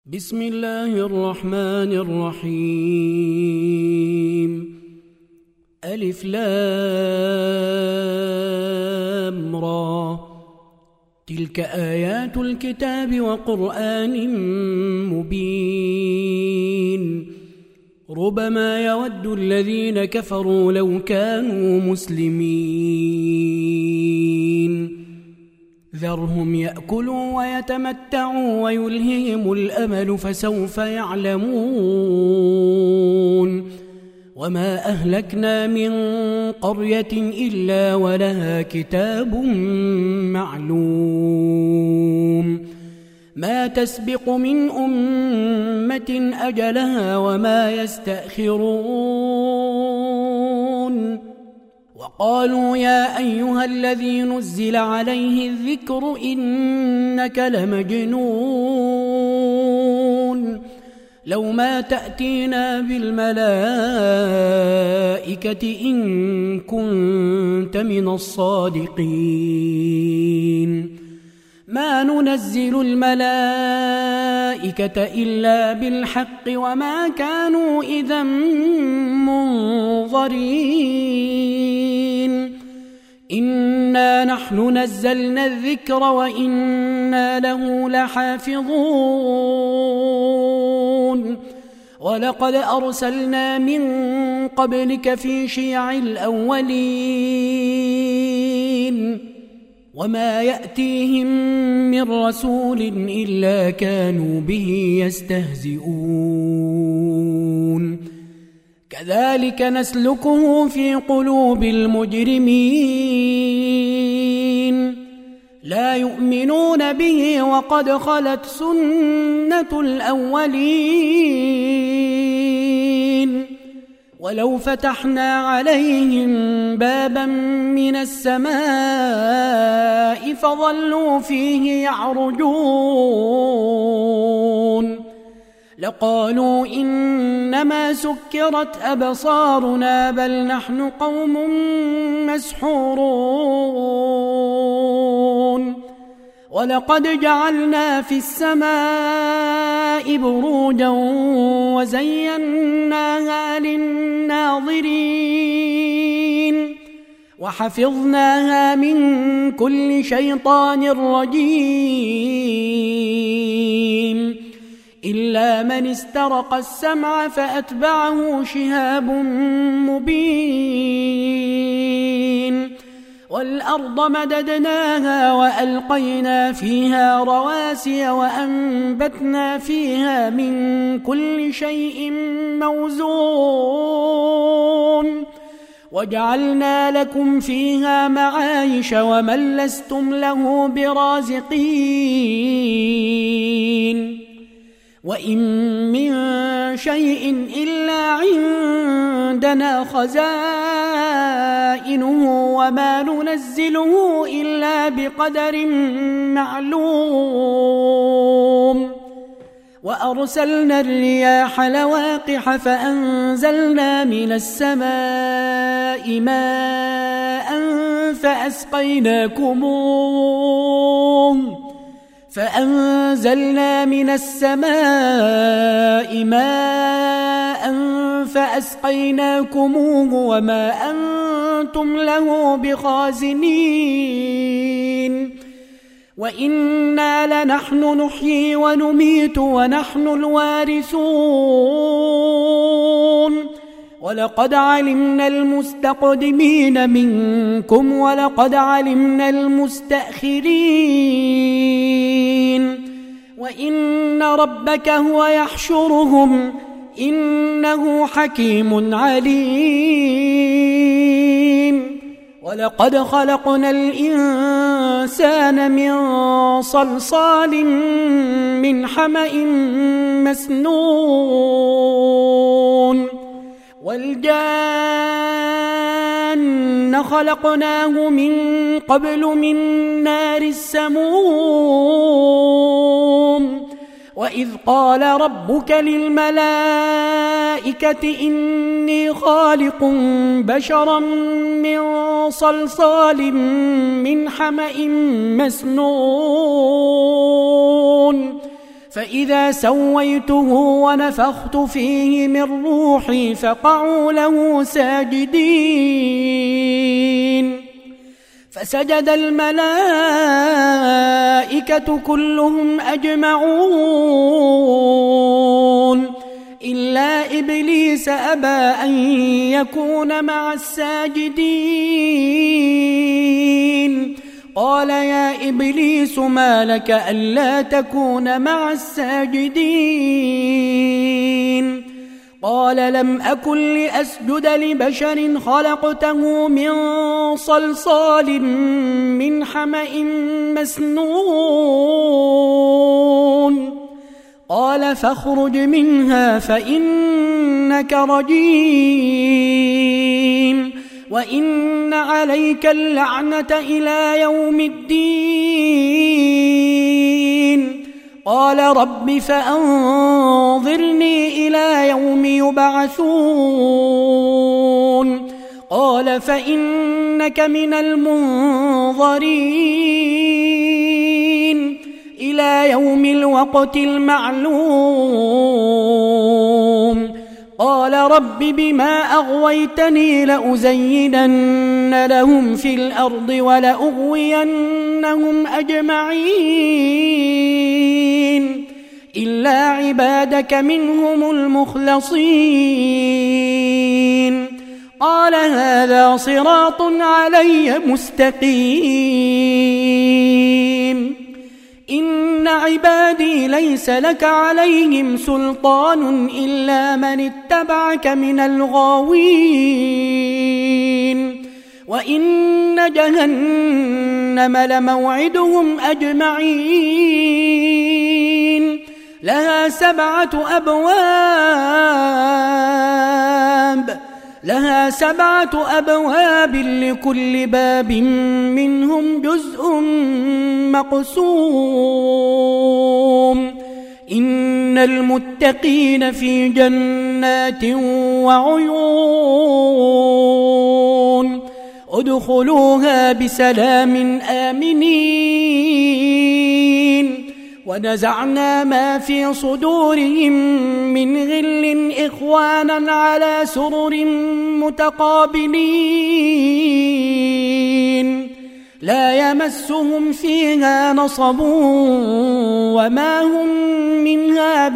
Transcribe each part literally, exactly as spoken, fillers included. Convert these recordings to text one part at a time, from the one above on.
بسم الله الرحمن الرحيم. ألف لام را، تلك آيات الكتاب وقرآن مبين. ربما يود الذين كفروا لو كانوا مسلمين. ذرهم يأكلوا ويتمتعوا ويلههم الأمل فسوف يعلمون. وما أهلكنا من قرية إلا ولها كتاب معلوم. ما تسبق من أمة أجلها وما يستأخرون. وقالوا يا أيها الذي نزل عليه الذكر إنك لمجنون. لو ما تأتينا بالملائكة إن كنت من الصادقين. ما ننزل الملائكة إلا بالحق وما كانوا إذا منظرين. إنا نحن نزلنا الذكر وإنا له لحافظون. ولقد أرسلنا من قبلك في شيع الأولين. وما يأتيهم من رسول إلا كانوا به يستهزئون. كذلك نسلكه في قلوب المجرمين. لا يؤمنون به وقد خلت سنة الأولين. ولو فتحنا عليهم بابا من السماء فظلوا فيه يعرجون لقالوا إنما سكرت أبصارنا بل نحن قوم مسحورون. ولقد جعلنا في السماء بروجا وزيناها للناظرين وحفظناها من كل شيطان رجيم إلا من استرق السمع فأتبعه شهاب مبين. والأرض مددناها وألقينا فيها رواسي وأنبتنا فيها من كل شيء موزون. وجعلنا لكم فيها معايش ومن لستم له برازقين. وإن من شيء إلا عندنا خزائنه وما ننزله إلا بقدر معلوم. وأرسلنا الرياح لواقح فأنزلنا من السماء ماء فأسقيناكموه فأنزلنا من السماء ماء فأسقيناكموه وما أنتم له بخازنين. وإنا لنحن نحيي ونميت ونحن الوارثون. ولقد علمنا المستقدمين منكم ولقد علمنا المستأخرين. وإن ربك هو يحشرهم إنه حكيم عليم. ولقد خلقنا الإنسان من صلصال من حمأ مسنون. والجان خلقناه من قبل من نار السموم. وإذ قال ربك للملائكة إني خالق بشرا من صلصال من حمأ مسنون فإذا سويته ونفخت فيه من روحي فقعوا له ساجدين فسجد الملائكة كلهم أجمعون إلا إبليس أبى أن يكون مع الساجدين قال يا إبليس ما لك ألا تكون مع الساجدين قال لم أكن لأسجد لبشر خلقته من صلصال من حمأ مسنون قال فاخرج منها فإنك رجيم وإن عليك اللعنة إلى يوم الدين قال رب فأنظرني إلى يوم يبعثون قال فإنك من المنظرين إلى يوم الوقت المعلوم قال رب بما أغويتني لأزينن لهم في الأرض ولأغوينهم أجمعين إلا عبادك منهم المخلصين قال هذا صراط علي مستقيم إن عبادي ليس لك عليهم سلطان إلا من اتبعك من الغاوين وإن جهنم لموعدهم أجمعين لها سبعة أبواب لها سبعة أبواب لكل باب منهم جزء مقسوم إن المتقين في جنات وعيون ادخلوها بسلام آمنين ونزعنا ما في صدورهم من غل إخوانا على سرر متقابلين لا يمسهم فيها نصب وما هم منها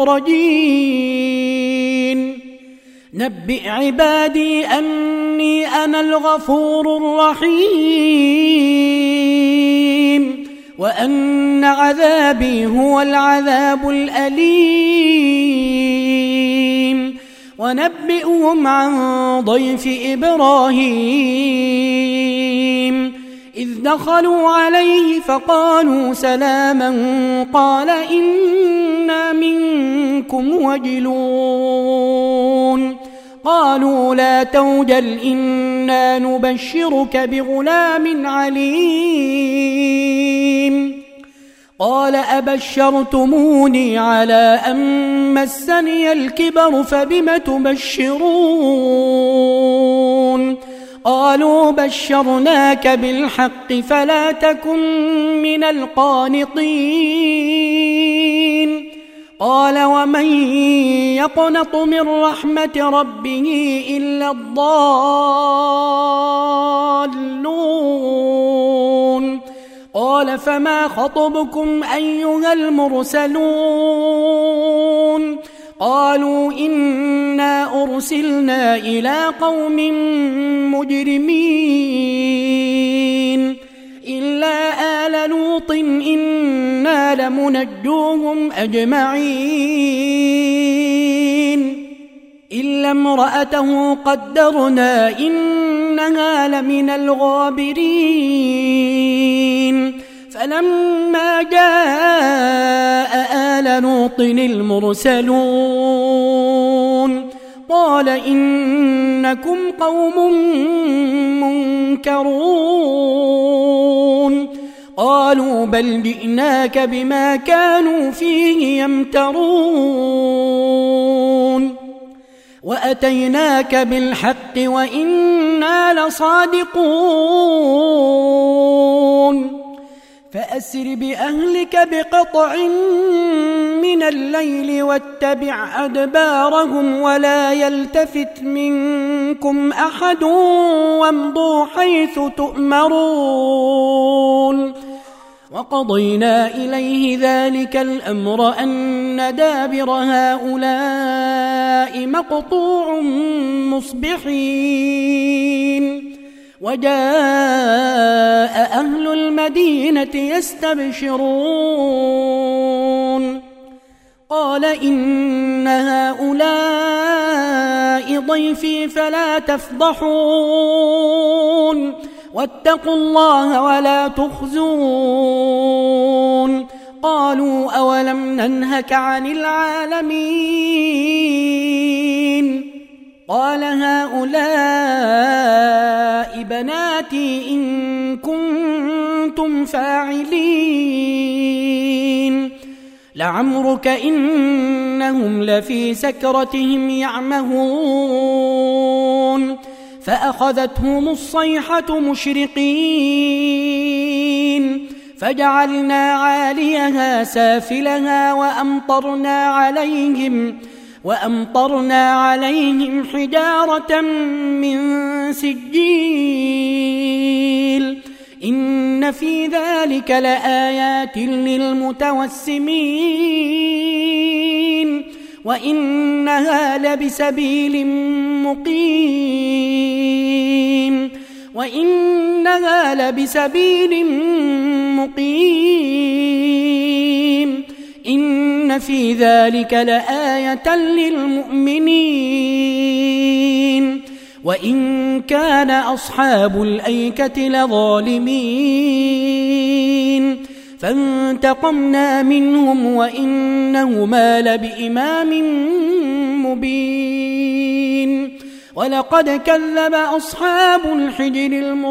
بمخرجين نبئ عبادي أني أنا الغفور الرحيم وأن عذابي هو العذاب الأليم ونبئهم عن ضيف إبراهيم إذ دخلوا عليه فقالوا سلاما قال إنا منكم وجلون قالوا لا توجل إنا نبشرك بغلام عليم قال أبشرتموني على أن مسني الكبر فبم تبشرون قالوا بشرناك بالحق فلا تكن من القانطين قال ومن يقنط من رحمة ربه إلا الضالون قال فما خطبكم أيها المرسلون قالوا إنا أرسلنا إلى قوم مجرمين إلا آل لوط إنا لمنجوهم أجمعين إلا امرأته قدرنا إنها لمن الغابرين فلما جاء آل لوط المرسلون قال إنكم قوم منكرون قالوا بل جئناك بما كانوا فيه يمترون وأتيناك بالحق وإنا لصادقون فأسر بأهلك بقطع من الليل واتبع أدبارهم ولا يلتفت منكم أحد وامضوا حيث تؤمرون وقضينا إليه ذلك الأمر أن دابر هؤلاء مقطوع مصبحين وجاء أهل المدينة يستبشرون قال إن هؤلاء ضيفي فلا تفضحون واتقوا الله ولا تخزون قالوا أولم ننهك عن العالمين قال هؤلاء بناتي إن كنتم فاعلين لعمرك إنهم لفي سكرتهم يعمهون فأخذتهم الصيحة مشرقين فجعلنا عاليها سافلها وأمطرنا عليهم وأمطرنا عليهم حجارة من سجيل إن في ذلك لآيات للمتوسمين وإنها لبسبيل مقيم وإنها لبسبيل مقيم إن في ذلك لآية للمؤمنين وإن كان أصحاب الأيكة لظالمين فانتقمنا منهم وإنهما لبإمام مبين ولقد كذب أصحاب الحجر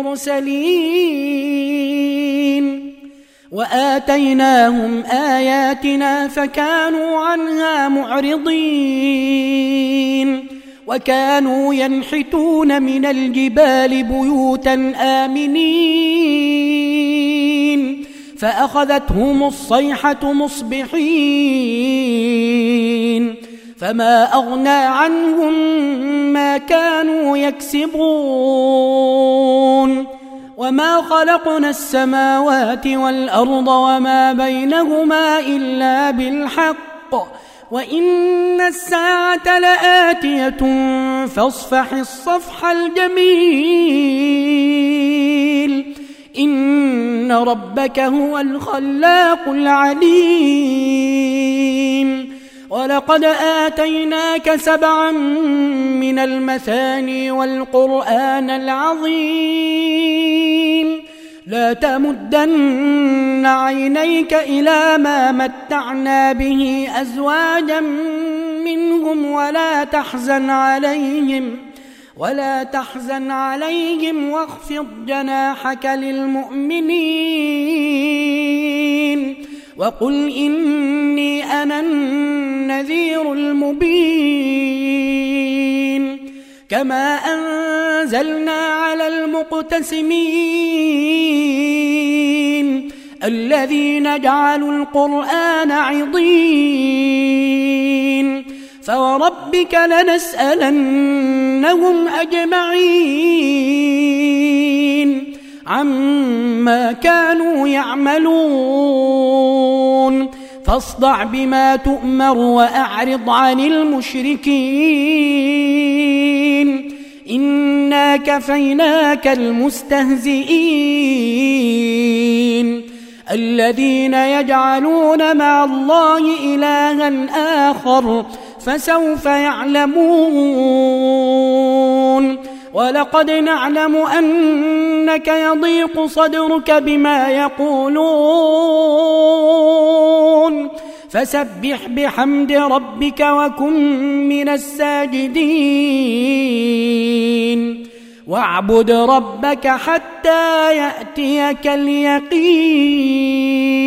المرسلين وآتيناهم آياتنا فكانوا عنها معرضين وكانوا ينحتون من الجبال بيوتا آمنين فأخذتهم الصيحة مصبحين فما أغنى عنهم ما كانوا يكسبون وما خلقنا السماوات والأرض وما بينهما إلا بالحق وإن الساعة لآتية فاصفح الصفح الجميل إن ربك هو الخلاق العليم ولقد آتيناك سبعا من المثاني والقرآن العظيم لا تمدن عينيك إلى ما متعنا به أزواجا منهم ولا تحزن عليهم ولا تحزن عليهم واخفض جناحك للمؤمنين وقل إني أنا النذير المبين كما أنزلنا على المقتسمين الذين جعلوا القرآن عضين فوربك لنسألنهم أجمعين عما كانوا يعملون فاصدع بما تؤمر وأعرض عن المشركين إنا كفيناك المستهزئين الذين يجعلون مع الله إلها آخر فسوف يعلمون ولقد نعلم أنك يضيق صدرك بما يقولون فسبح بحمد ربك وكن من الساجدين واعبد ربك حتى يأتيك اليقين.